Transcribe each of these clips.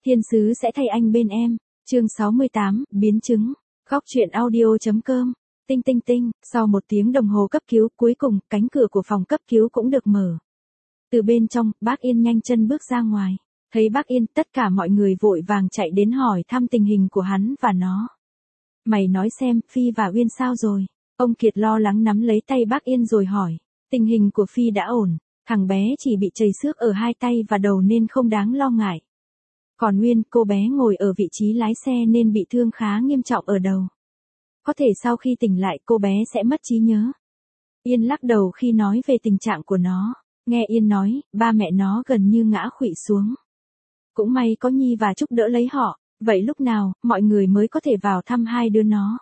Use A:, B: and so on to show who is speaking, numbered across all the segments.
A: Thiên sứ sẽ thay anh bên em. Chương 68, biến chứng. Góc truyện audio.com. Tinh tinh tinh, sau 1 tiếng đồng hồ cấp cứu, cuối cùng, cánh cửa của phòng cấp cứu cũng được mở. Từ bên trong, bác Yên nhanh chân bước ra ngoài. Thấy bác Yên, tất cả mọi người vội vàng chạy đến hỏi thăm tình hình của hắn và nó. Mày nói xem, Phi và Uyên sao rồi? Ông Kiệt lo lắng nắm lấy tay bác Yên rồi hỏi. Tình hình của Phi đã ổn, thằng bé chỉ bị chảy xước ở 2 tay và đầu nên không đáng lo ngại. Còn Uyên, cô bé ngồi ở vị trí lái xe nên bị thương khá nghiêm trọng ở đầu. Có thể sau khi tỉnh lại cô bé sẽ mất trí nhớ. Yên lắc đầu khi nói về tình trạng của nó. Nghe Yên nói, ba mẹ nó gần như ngã khuỵu xuống. Cũng may có Nhi và Trúc đỡ lấy họ, vậy lúc nào, mọi người mới có thể vào thăm hai đứa nó?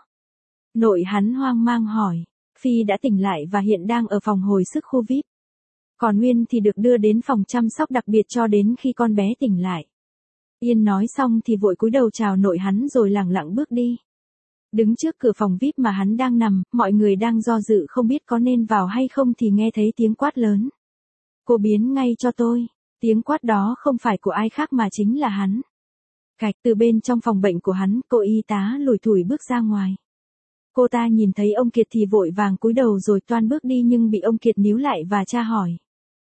A: Nội hắn hoang mang hỏi. Phi đã tỉnh lại và hiện đang ở phòng hồi sức khu VIP. Còn Uyên thì được đưa đến phòng chăm sóc đặc biệt cho đến khi con bé tỉnh lại. Yên nói xong thì vội cúi đầu chào nội hắn rồi lẳng lặng bước đi. Đứng trước cửa phòng VIP mà hắn đang nằm, mọi người đang do dự không biết có nên vào hay không thì nghe thấy tiếng quát lớn. Cô biến ngay cho tôi. Tiếng quát đó không phải của ai khác mà chính là hắn. Cạch, từ bên trong phòng bệnh của hắn, cô y tá lủi thủi bước ra ngoài. Cô ta nhìn thấy ông Kiệt thì vội vàng cúi đầu rồi toan bước đi nhưng bị ông Kiệt níu lại và tra hỏi.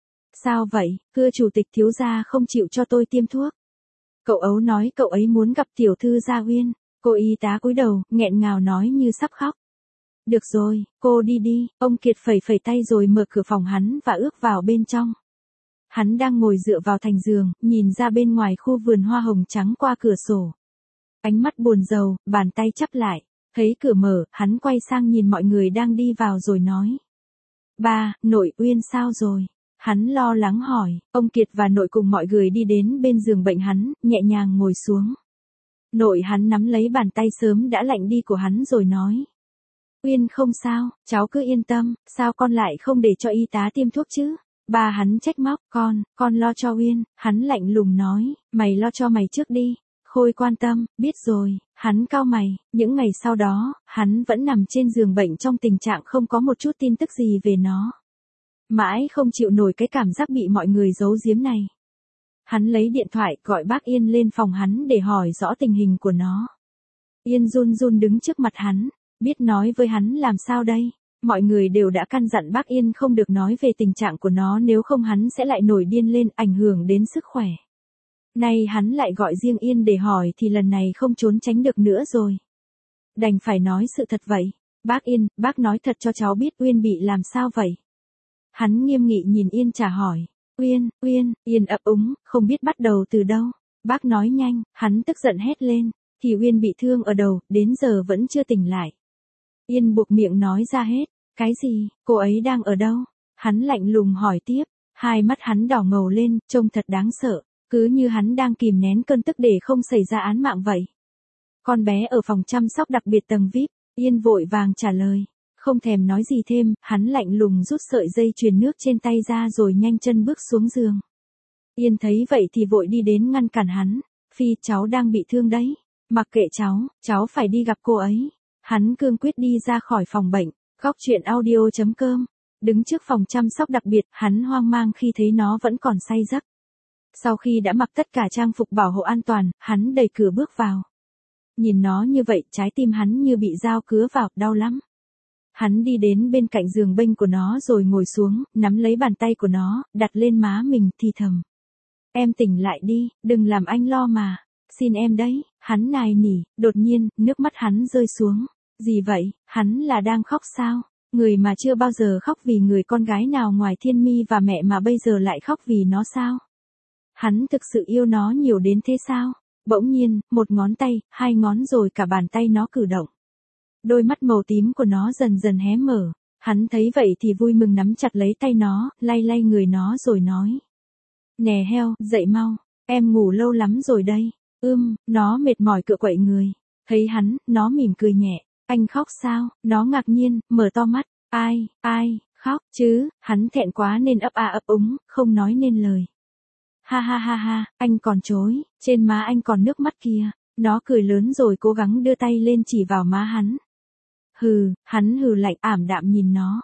A: Sao vậy, thưa chủ tịch thiếu gia không chịu cho tôi tiêm thuốc. Cậu Ấu nói cậu ấy muốn gặp tiểu thư Gia Uyên. Cô y tá cúi đầu, nghẹn ngào nói như sắp khóc. Được rồi, cô đi đi, ông Kiệt phẩy phẩy tay rồi mở cửa phòng hắn và ước vào bên trong. Hắn đang ngồi dựa vào thành giường, nhìn ra bên ngoài khu vườn hoa hồng trắng qua cửa sổ. Ánh mắt buồn rầu, bàn tay chắp lại. Thấy cửa mở, hắn quay sang nhìn mọi người đang đi vào rồi nói. Ba, nội Uyên sao rồi? Hắn lo lắng hỏi, ông Kiệt và nội cùng mọi người đi đến bên giường bệnh hắn, nhẹ nhàng ngồi xuống. Nội hắn nắm lấy bàn tay sớm đã lạnh đi của hắn rồi nói. Uyên không sao, cháu cứ yên tâm, sao con lại không để cho y tá tiêm thuốc chứ? Ba hắn trách móc, con lo cho Uyên, hắn lạnh lùng nói, mày lo cho mày trước đi. Khôi quan tâm, biết rồi, hắn cau mày, những ngày sau đó, hắn vẫn nằm trên giường bệnh trong tình trạng không có một chút tin tức gì về nó. Mãi không chịu nổi cái cảm giác bị mọi người giấu giếm này. Hắn lấy điện thoại gọi bác Yên lên phòng hắn để hỏi rõ tình hình của nó. Yên run run đứng trước mặt hắn, biết nói với hắn làm sao đây. Mọi người đều đã căn dặn bác Yên không được nói về tình trạng của nó nếu không hắn sẽ lại nổi điên lên ảnh hưởng đến sức khỏe. Nay hắn lại gọi riêng Yên để hỏi thì lần này không trốn tránh được nữa rồi. Đành phải nói sự thật vậy. Bác Yên, bác nói thật cho cháu biết Uyên bị làm sao vậy? Hắn nghiêm nghị nhìn Yên trả hỏi. Uyên, Yên ấp úng, không biết bắt đầu từ đâu. Bác nói nhanh, hắn tức giận hét lên. Thì Uyên bị thương ở đầu, đến giờ vẫn chưa tỉnh lại. Yên buộc miệng nói ra hết. Cái gì, cô ấy đang ở đâu? Hắn lạnh lùng hỏi tiếp. Hai mắt hắn đỏ ngầu lên, trông thật đáng sợ. Cứ như hắn đang kìm nén cơn tức để không xảy ra án mạng vậy. Con bé ở phòng chăm sóc đặc biệt tầng VIP, Yên vội vàng trả lời. Không thèm nói gì thêm, hắn lạnh lùng rút sợi dây chuyền nước trên tay ra rồi nhanh chân bước xuống giường. Yên thấy vậy thì vội đi đến ngăn cản hắn. Phi, cháu đang bị thương đấy. Mặc kệ cháu phải đi gặp cô ấy. Hắn cương quyết đi ra khỏi phòng bệnh. Góc truyện audio.com. Đứng trước phòng chăm sóc đặc biệt, hắn hoang mang khi thấy nó vẫn còn say giấc. Sau khi đã mặc tất cả trang phục bảo hộ an toàn, hắn đẩy cửa bước vào. Nhìn nó như vậy, trái tim hắn như bị dao cứa vào, đau lắm. Hắn đi đến bên cạnh giường bênh của nó rồi ngồi xuống, nắm lấy bàn tay của nó, đặt lên má mình thì thầm. Em tỉnh lại đi, đừng làm anh lo mà. Xin em đấy, hắn nài nỉ, đột nhiên, nước mắt hắn rơi xuống. Gì vậy, hắn là đang khóc sao? Người mà chưa bao giờ khóc vì người con gái nào ngoài Thiên Mi và mẹ mà bây giờ lại khóc vì nó sao? Hắn thực sự yêu nó nhiều đến thế sao? Bỗng nhiên, một ngón tay, 2 ngón rồi cả bàn tay nó cử động. Đôi mắt màu tím của nó dần dần hé mở. Hắn thấy vậy thì vui mừng nắm chặt lấy tay nó, lay lay người nó rồi nói. Nè heo, dậy mau, em ngủ lâu lắm rồi đây. Nó mệt mỏi cựa quậy người. Thấy hắn, nó mỉm cười nhẹ. Anh khóc sao? Nó ngạc nhiên, mở to mắt. Ai, khóc chứ? Hắn thẹn quá nên ấp úng, không nói nên lời. Ha, anh còn chối, trên má anh còn nước mắt kìa. Nó cười lớn rồi cố gắng đưa tay lên chỉ vào má hắn. Hắn hừ lạnh ảm đạm nhìn nó.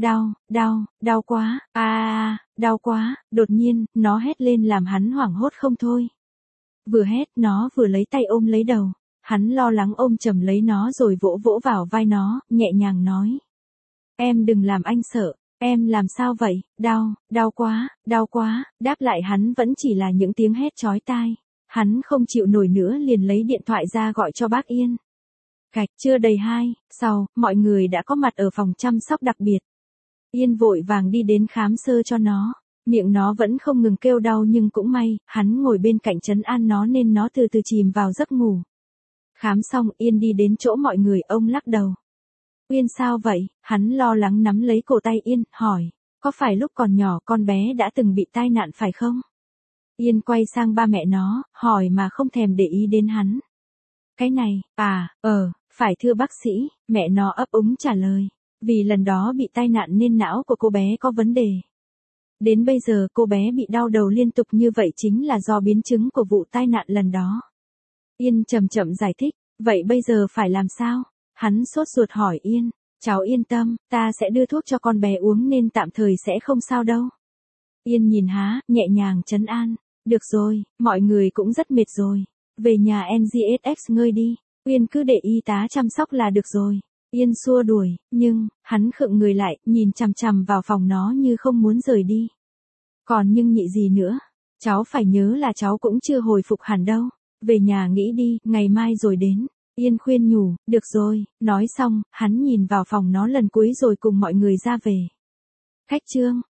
A: Đau quá, đau quá, đột nhiên, nó hét lên làm hắn hoảng hốt không thôi. Vừa hét nó vừa lấy tay ôm lấy đầu. Hắn lo lắng ôm chầm lấy nó rồi vỗ vỗ vào vai nó, nhẹ nhàng nói. Em đừng làm anh sợ, em làm sao vậy, đau quá, đáp lại hắn vẫn chỉ là những tiếng hét chói tai. Hắn không chịu nổi nữa liền lấy điện thoại ra gọi cho bác Yên. Cạch, chưa đầy 2, sau, mọi người đã có mặt ở phòng chăm sóc đặc biệt. Yên vội vàng đi đến khám sơ cho nó. Miệng nó vẫn không ngừng kêu đau nhưng cũng may, hắn ngồi bên cạnh trấn an nó nên nó từ từ chìm vào giấc ngủ. Khám xong Yên đi đến chỗ mọi người, ông lắc đầu. Uyên sao vậy? Hắn lo lắng nắm lấy cổ tay Yên, hỏi. Có phải lúc còn nhỏ con bé đã từng bị tai nạn phải không? Yên quay sang ba mẹ nó, hỏi mà không thèm để ý đến hắn. Cái này, phải thưa bác sĩ, mẹ nó ấp úng trả lời. Vì lần đó bị tai nạn nên não của cô bé có vấn đề. Đến bây giờ cô bé bị đau đầu liên tục như vậy chính là do biến chứng của vụ tai nạn lần đó. Yên chậm chậm giải thích, vậy bây giờ phải làm sao? Hắn sốt ruột hỏi Yên, cháu yên tâm, ta sẽ đưa thuốc cho con bé uống nên tạm thời sẽ không sao đâu. Yên nhìn há, nhẹ nhàng trấn an, được rồi, mọi người cũng rất mệt rồi, về nhà NGSX ngơi đi, Yên cứ để y tá chăm sóc là được rồi. Yên xua đuổi, nhưng, hắn khựng người lại, nhìn chằm chằm vào phòng nó như không muốn rời đi. Còn nhưng nhị gì nữa, cháu phải nhớ là cháu cũng chưa hồi phục hẳn đâu, về nhà nghĩ đi, ngày mai rồi đến. Yên khuyên nhủ, được rồi, nói xong, hắn nhìn vào phòng nó lần cuối rồi cùng mọi người ra về. Khách Trương,